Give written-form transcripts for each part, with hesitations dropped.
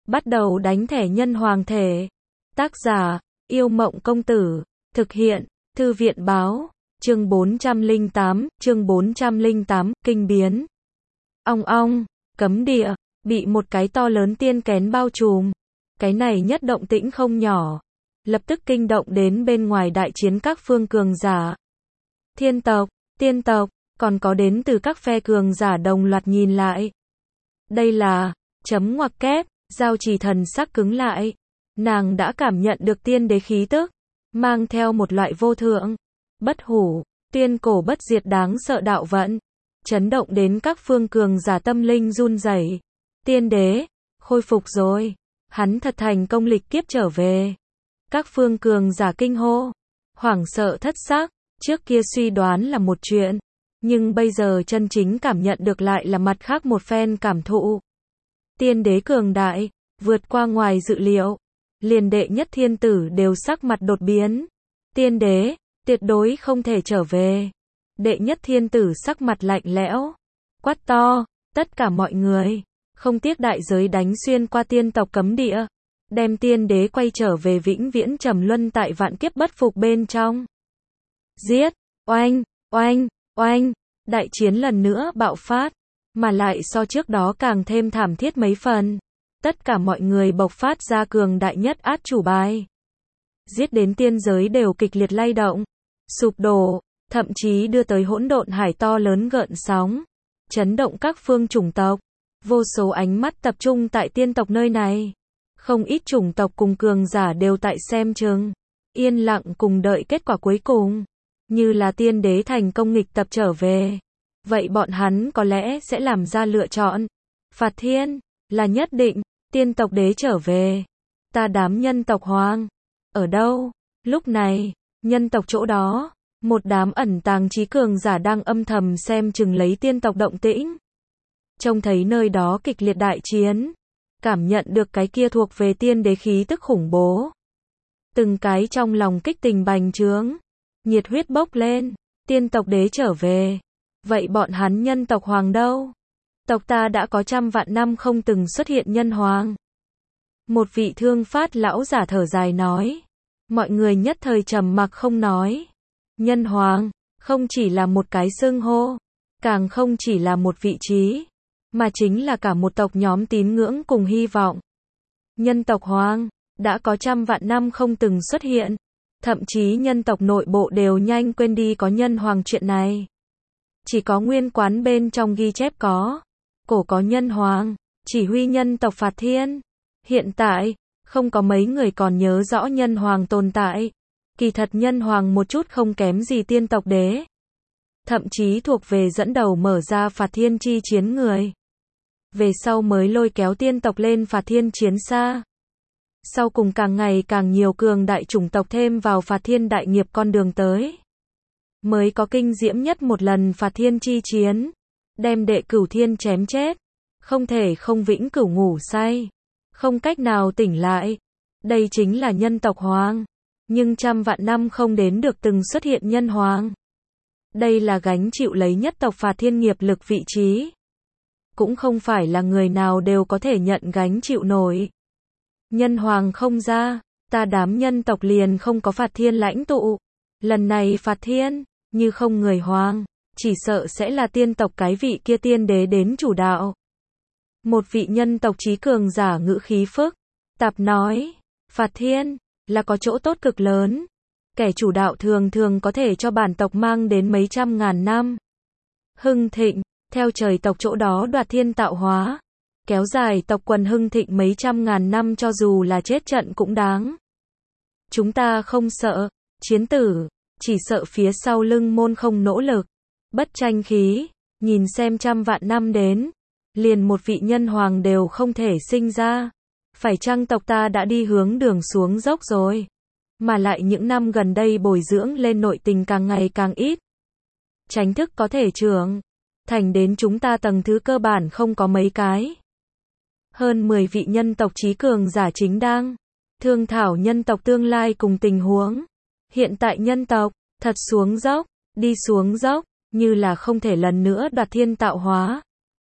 Bắt đầu đánh thẻ nhân hoàng thể. Tác giả, Yêu Mộng Công Tử. Thực hiện, Thư viện Báo. Chương 408, Kinh biến. Ong ong, cấm địa, bị một cái to lớn tiên kén bao trùm. Cái này nhất động tĩnh không nhỏ. Lập tức kinh động đến bên ngoài đại chiến các phương cường giả. Thiên tộc, tiên tộc, còn có đến từ các phe cường giả đồng loạt nhìn lại. Đây là, chấm ngoặc kép, Giao Trì thần sắc cứng lại. Nàng đã cảm nhận được tiên đế khí tức, mang theo một loại vô thượng, bất hủ, tuyên cổ bất diệt đáng sợ đạo vận, chấn động đến các phương cường giả tâm linh run rẩy. Tiên đế, khôi phục rồi, hắn thật thành công lịch kiếp trở về. Các phương cường giả kinh hô, hoảng sợ thất sắc, trước kia suy đoán là một chuyện, nhưng bây giờ chân chính cảm nhận được lại là mặt khác một phen cảm thụ. Tiên đế cường đại, vượt qua ngoài dự liệu, liền đệ nhất thiên tử đều sắc mặt đột biến. Tiên đế, tuyệt đối không thể trở về. Đệ nhất thiên tử sắc mặt lạnh lẽo, quát to, tất cả mọi người, không tiếc đại giới đánh xuyên qua tiên tộc cấm địa, đem tiên đế quay trở về vĩnh viễn trầm luân tại vạn kiếp bất phục bên trong. Giết, oanh, oanh, oanh, đại chiến lần nữa bạo phát, mà lại so trước đó càng thêm thảm thiết mấy phần. Tất cả mọi người bộc phát ra cường đại nhất át chủ bài. Giết đến tiên giới đều kịch liệt lay động, sụp đổ, thậm chí đưa tới hỗn độn hải to lớn gợn sóng, chấn động các phương chủng tộc. Vô số ánh mắt tập trung tại tiên tộc nơi này. Không ít chủng tộc cùng cường giả đều tại xem chừng, yên lặng cùng đợi kết quả cuối cùng. Như là tiên đế thành công nghịch tập trở về, vậy bọn hắn có lẽ sẽ làm ra lựa chọn. Phạt thiên, là nhất định, tiên tộc đế trở về. Ta đám nhân tộc hoàng, ở đâu? Lúc này, nhân tộc chỗ đó, một đám ẩn tàng trí cường giả đang âm thầm xem chừng lấy tiên tộc động tĩnh. Trông thấy nơi đó kịch liệt đại chiến, cảm nhận được cái kia thuộc về tiên đế khí tức khủng bố. Từng cái trong lòng kích tình bành trướng, nhiệt huyết bốc lên, tiên tộc đế trở về. Vậy bọn hắn nhân tộc hoàng đâu? Tộc ta đã có trăm vạn năm không từng xuất hiện nhân hoàng. Một vị thương phát lão giả thở dài nói. Mọi người nhất thời trầm mặc không nói. Nhân hoàng, không chỉ là một cái xưng hô, càng không chỉ là một vị trí, mà chính là cả một tộc nhóm tín ngưỡng cùng hy vọng. Nhân tộc hoàng, đã có trăm vạn năm không từng xuất hiện. Thậm chí nhân tộc nội bộ đều nhanh quên đi có nhân hoàng chuyện này. Chỉ có nguyên quán bên trong ghi chép có. Cổ có nhân hoàng, chỉ huy nhân tộc phạt thiên. Hiện tại, không có mấy người còn nhớ rõ nhân hoàng tồn tại. Kỳ thật nhân hoàng một chút không kém gì tiên tộc đế. Thậm chí thuộc về dẫn đầu mở ra phạt thiên chi chiến người. Về sau mới lôi kéo tiên tộc lên phạt thiên chiến xa. Sau cùng càng ngày càng nhiều cường đại chủng tộc thêm vào phạt thiên đại nghiệp con đường tới. Mới có kinh diễm nhất một lần phạt thiên chi chiến. Đem đệ cửu thiên chém chết. Không thể không vĩnh cửu ngủ say. Không cách nào tỉnh lại. Đây chính là nhân tộc hoàng. Nhưng trăm vạn năm không đến được từng xuất hiện nhân hoàng. Đây là gánh chịu lấy nhất tộc phạt thiên nghiệp lực vị trí. Cũng không phải là người nào đều có thể nhận gánh chịu nổi. Nhân hoàng không ra, ta đám nhân tộc liền không có phạt thiên lãnh tụ. Lần này phạt thiên, như không người hoàng, chỉ sợ sẽ là tiên tộc cái vị kia tiên đế đến chủ đạo. Một vị nhân tộc trí cường giả ngữ khí phức tạp nói, phạt thiên, là có chỗ tốt cực lớn. Kẻ chủ đạo thường thường có thể cho bản tộc mang đến mấy trăm ngàn năm hưng thịnh, theo trời tộc chỗ đó đoạt thiên tạo hóa. Kéo dài tộc quần hưng thịnh mấy trăm ngàn năm cho dù là chết trận cũng đáng. Chúng ta không sợ chiến tử, chỉ sợ phía sau lưng môn không nỗ lực, bất tranh khí, nhìn xem trăm vạn năm đến, liền một vị nhân hoàng đều không thể sinh ra. Phải chăng tộc ta đã đi hướng đường xuống dốc rồi? Mà lại những năm gần đây bồi dưỡng lên nội tình càng ngày càng ít. Chánh thức có thể trưởng thành đến chúng ta tầng thứ cơ bản không có mấy cái. Hơn 10 vị nhân tộc trí cường giả chính đang thương thảo nhân tộc tương lai cùng tình huống. Hiện tại nhân tộc thật xuống dốc, đi xuống dốc, như là không thể lần nữa đoạt thiên tạo hóa.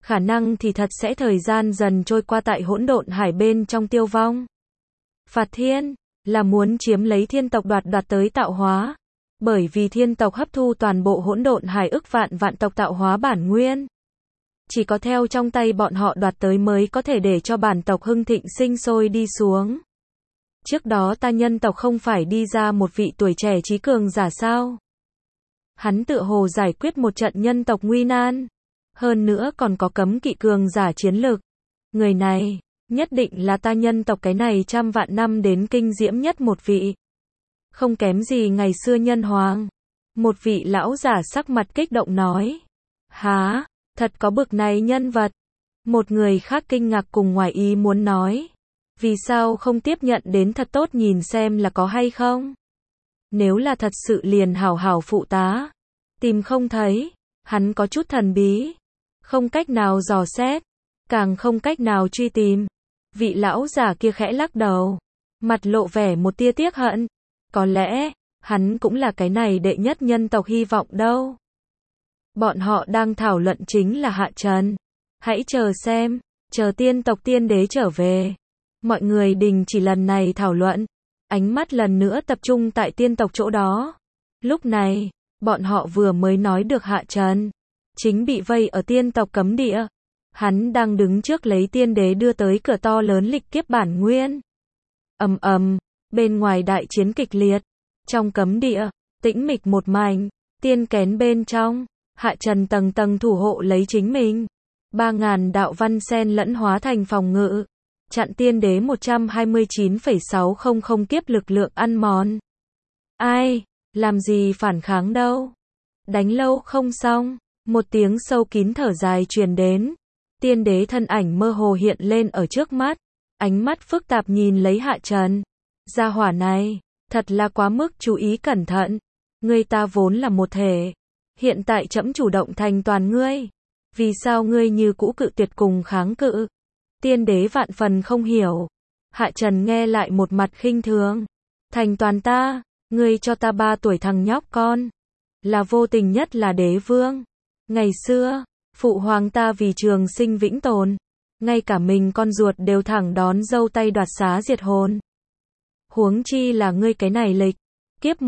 khả năng thì thật sẽ thời gian dần trôi qua tại hỗn độn hải bên trong tiêu vong. Phạt thiên, là muốn chiếm lấy thiên tộc đoạt tới tạo hóa. Bởi vì thiên tộc hấp thu toàn bộ hỗn độn hải ức vạn tộc tạo hóa bản nguyên. Chỉ có theo trong tay bọn họ đoạt tới mới có thể để cho bản tộc hưng thịnh sinh sôi đi xuống. Trước đó ta nhân tộc không phải đi ra một vị tuổi trẻ trí cường giả sao? Hắn tựa hồ giải quyết một trận nhân tộc nguy nan. Hơn nữa còn có cấm kỵ cường giả chiến lực. Người này, nhất định là ta nhân tộc cái này trăm vạn năm đến kinh diễm nhất một vị. Không kém gì ngày xưa nhân hoàng. Một vị lão giả sắc mặt kích động nói. Hả, thật có bực này nhân vật. Một người khác kinh ngạc cùng ngoài ý muốn nói. Vì sao không tiếp nhận đến thật tốt nhìn xem là có hay không? Nếu là thật sự liền hảo hảo phụ tá. Tìm không thấy, hắn có chút thần bí. Không cách nào dò xét, càng không cách nào truy tìm. Vị lão giả kia khẽ lắc đầu. Mặt lộ vẻ một tia tiếc hận. Có lẽ, hắn cũng là cái này đệ nhất nhân tộc hy vọng đâu. Bọn họ đang thảo luận chính là Hạ Trần. Hãy chờ xem, chờ tiên tộc tiên đế trở về. Mọi người đình chỉ lần này thảo luận. Ánh mắt lần nữa tập trung tại tiên tộc chỗ đó. Lúc này, bọn họ vừa mới nói được Hạ Trần. Chính bị vây ở tiên tộc cấm địa. Hắn đang đứng trước lấy tiên đế đưa tới cửa to lớn lịch kiếp bản nguyên. Ầm ầm, bên ngoài đại chiến kịch liệt. Trong cấm địa, tĩnh mịch một mảnh, tiên kén bên trong, Hạ Trần tầng tầng thủ hộ lấy chính mình. 3.000 đạo văn sen lẫn hóa thành phòng ngự. Chặn tiên đế 129,600 kiếp lực lượng ăn mòn. Ai, làm gì phản kháng đâu. Đánh lâu không xong, một tiếng sâu kín thở dài truyền đến. Tiên đế thân ảnh mơ hồ hiện lên ở trước mắt. Ánh mắt phức tạp nhìn lấy Hạ Trần. Gia hỏa này, thật là quá mức chú ý cẩn thận. Ngươi ta vốn là một thể. Hiện tại trẫm chủ động thành toàn ngươi. Vì sao ngươi như cũ cự tuyệt cùng kháng cự? Tiên đế vạn phần không hiểu. Hạ Trần nghe lại một mặt khinh thường. Thành toàn ta, ngươi cho ta 3 tuổi thằng nhóc con. Là vô tình nhất là đế vương. Ngày xưa, phụ hoàng ta vì trường sinh vĩnh tồn. Ngay cả mình con ruột đều thẳng đón dâu tay đoạt xá diệt hồn. Huống chi là ngươi cái này lịch. Kiếp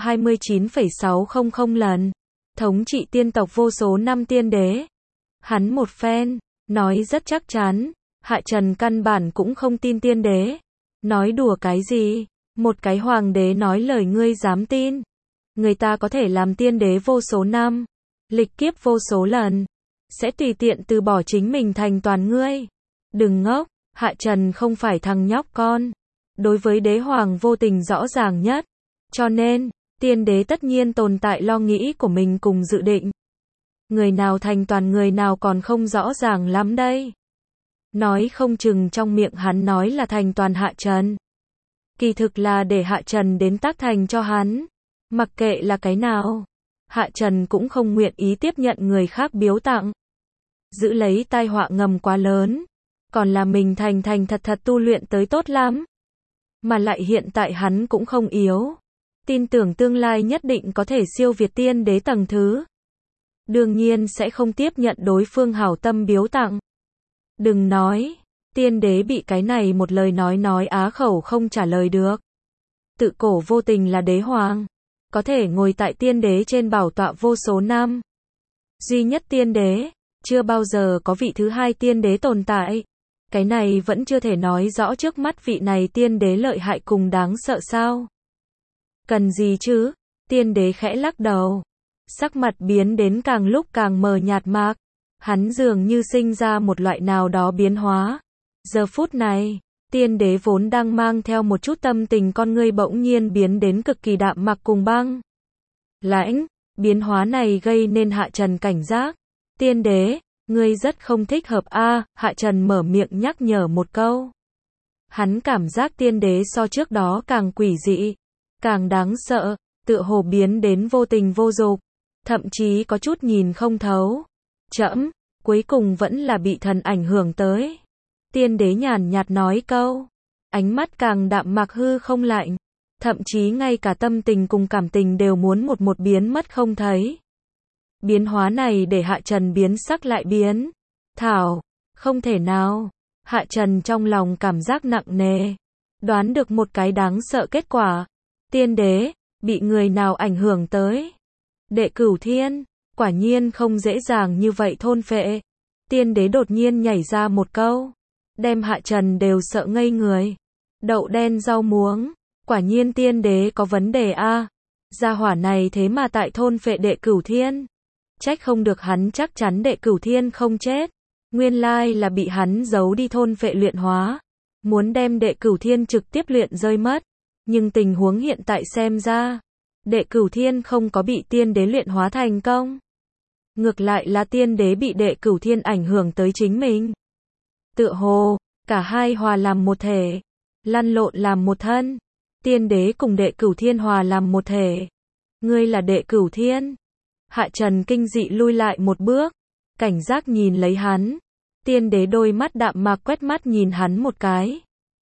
129,600 lần. Thống trị tiên tộc vô số năm tiên đế. Hắn một phen, nói rất chắc chắn. Hạ Trần căn bản cũng không tin tiên đế. Nói đùa cái gì? Một cái hoàng đế nói lời ngươi dám tin. Người ta có thể làm tiên đế vô số năm. Lịch kiếp vô số lần. Sẽ tùy tiện từ bỏ chính mình thành toàn ngươi. Đừng ngốc, Hạ Trần không phải thằng nhóc con. Đối với đế hoàng vô tình rõ ràng nhất. Cho nên, tiên đế tất nhiên tồn tại lo nghĩ của mình cùng dự định. Người nào thành toàn người nào còn không rõ ràng lắm đây. Nói không chừng trong miệng hắn nói là thành toàn Hạ Trần. Kỳ thực là để Hạ Trần đến tác thành cho hắn. Mặc kệ là cái nào. Hạ Trần cũng không nguyện ý tiếp nhận người khác biếu tặng. Giữ lấy tai họa ngầm quá lớn. Còn là mình thành thật tu luyện tới tốt lắm. Mà lại hiện tại hắn cũng không yếu. Tin tưởng tương lai nhất định có thể siêu việt tiên đế tầng thứ. Đương nhiên sẽ không tiếp nhận đối phương hảo tâm biếu tặng. Đừng nói, tiên đế bị cái này một lời nói á khẩu không trả lời được. Tự cổ vô tình là đế hoàng. Có thể ngồi tại tiên đế trên bảo tọa vô số năm. Duy nhất tiên đế, chưa bao giờ có vị thứ hai tiên đế tồn tại. Cái này vẫn chưa thể nói rõ trước mắt vị này tiên đế lợi hại cùng đáng sợ sao. Cần gì chứ? Tiên đế khẽ lắc đầu. Sắc mặt biến đến càng lúc càng mờ nhạt mạc. Hắn dường như sinh ra một loại nào đó biến hóa. Giờ phút này, tiên đế vốn đang mang theo một chút tâm tình con ngươi bỗng nhiên biến đến cực kỳ đạm mạc cùng băng lãnh. Biến hóa này gây nên Hạ Trần cảnh giác. Tiên đế, ngươi rất không thích hợp a. Hạ Trần mở miệng nhắc nhở một câu. Hắn cảm giác tiên đế so trước đó càng quỷ dị, càng đáng sợ, tựa hồ biến đến vô tình vô dục, thậm chí có chút nhìn không thấu. Trẫm, cuối cùng vẫn là bị thần ảnh hưởng tới. Tiên đế nhàn nhạt nói câu, ánh mắt càng đạm mạc hư không lạnh, thậm chí ngay cả tâm tình cùng cảm tình đều muốn một biến mất không thấy. Biến hóa này để Hạ Trần biến sắc lại biến. Thảo, không thể nào. Hạ Trần trong lòng cảm giác nặng nề. Đoán được một cái đáng sợ kết quả. Tiên đế, bị người nào ảnh hưởng tới? Đệ Cửu Thiên, quả nhiên không dễ dàng như vậy thôn phệ. Tiên đế đột nhiên nhảy ra một câu, đem Hạ Trần đều sợ ngây người. Đậu đen rau muống, quả nhiên tiên đế có vấn đề a. Gia hỏa này thế mà tại thôn phệ Đệ Cửu Thiên. Trách không được hắn chắc chắn Đệ Cửu Thiên không chết. Nguyên lai là bị hắn giấu đi thôn phệ luyện hóa. Muốn đem Đệ Cửu Thiên trực tiếp luyện rơi mất. Nhưng tình huống hiện tại xem ra, Đệ Cửu Thiên không có bị tiên đế luyện hóa thành công. Ngược lại là tiên đế bị Đệ Cửu Thiên ảnh hưởng tới chính mình. Tựa hồ, cả hai hòa làm một thể, lăn lộn làm một thân. Tiên đế cùng Đệ Cửu Thiên hòa làm một thể. Ngươi là Đệ Cửu Thiên. Hạ Trần kinh dị lui lại một bước, cảnh giác nhìn lấy hắn. Tiên đế đôi mắt đạm mạc quét mắt nhìn hắn một cái.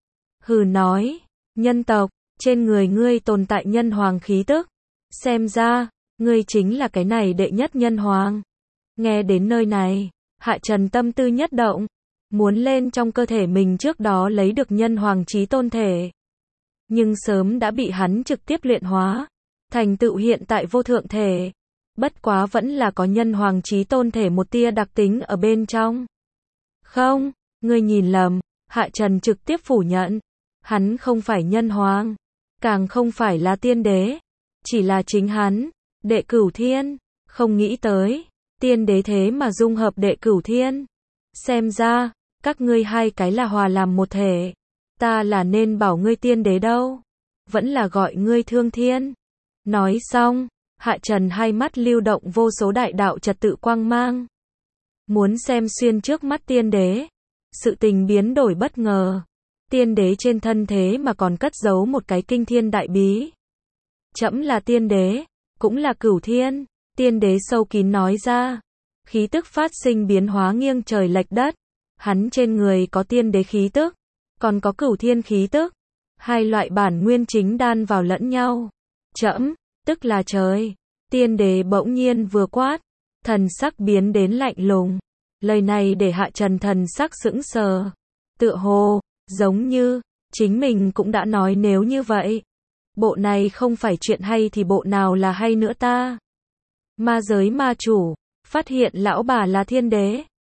Hừ nói, nhân tộc, trên người ngươi tồn tại nhân hoàng khí tức. Xem ra, ngươi chính là cái này đệ nhất nhân hoàng. Nghe đến nơi này, Hạ Trần tâm tư nhất động, muốn lên trong cơ thể mình trước đó lấy được nhân hoàng chí tôn thể. Nhưng sớm đã bị hắn trực tiếp luyện hóa, thành tựu hiện tại vô thượng thể. Bất quá vẫn là có nhân hoàng chí tôn thể một tia đặc tính ở bên trong. Không, ngươi nhìn lầm, Hạ Trần trực tiếp phủ nhận. Hắn không phải nhân hoàng, càng không phải là tiên đế, chỉ là chính hắn, Đệ Cửu Thiên. Không nghĩ tới, tiên đế thế mà dung hợp Đệ Cửu Thiên. Xem ra, các ngươi hai cái là hòa làm một thể. Ta là nên bảo ngươi tiên đế đâu, vẫn là gọi ngươi Thương Thiên. Nói xong, Hạ Trần hai mắt lưu động vô số đại đạo trật tự quang mang. Muốn xem xuyên trước mắt tiên đế. Sự tình biến đổi bất ngờ. Tiên đế trên thân thế mà còn cất giấu một cái kinh thiên đại bí. Trẫm là tiên đế, cũng là Cửu Thiên. Tiên đế sâu kín nói ra. Khí tức phát sinh biến hóa nghiêng trời lệch đất. Hắn trên người có tiên đế khí tức, còn có Cửu Thiên khí tức. Hai loại bản nguyên chính đan vào lẫn nhau. Trẫm, tức là trời. Tiên đế bỗng nhiên vừa quát, thần sắc biến đến lạnh lùng. Lời này để Hạ Trần thần sắc sững sờ. Tựa hồ, giống như, chính mình cũng đã nói nếu như vậy. Bộ này không phải chuyện hay thì bộ nào là hay nữa ta. Ma giới ma chủ, phát hiện lão bà là thiên đế.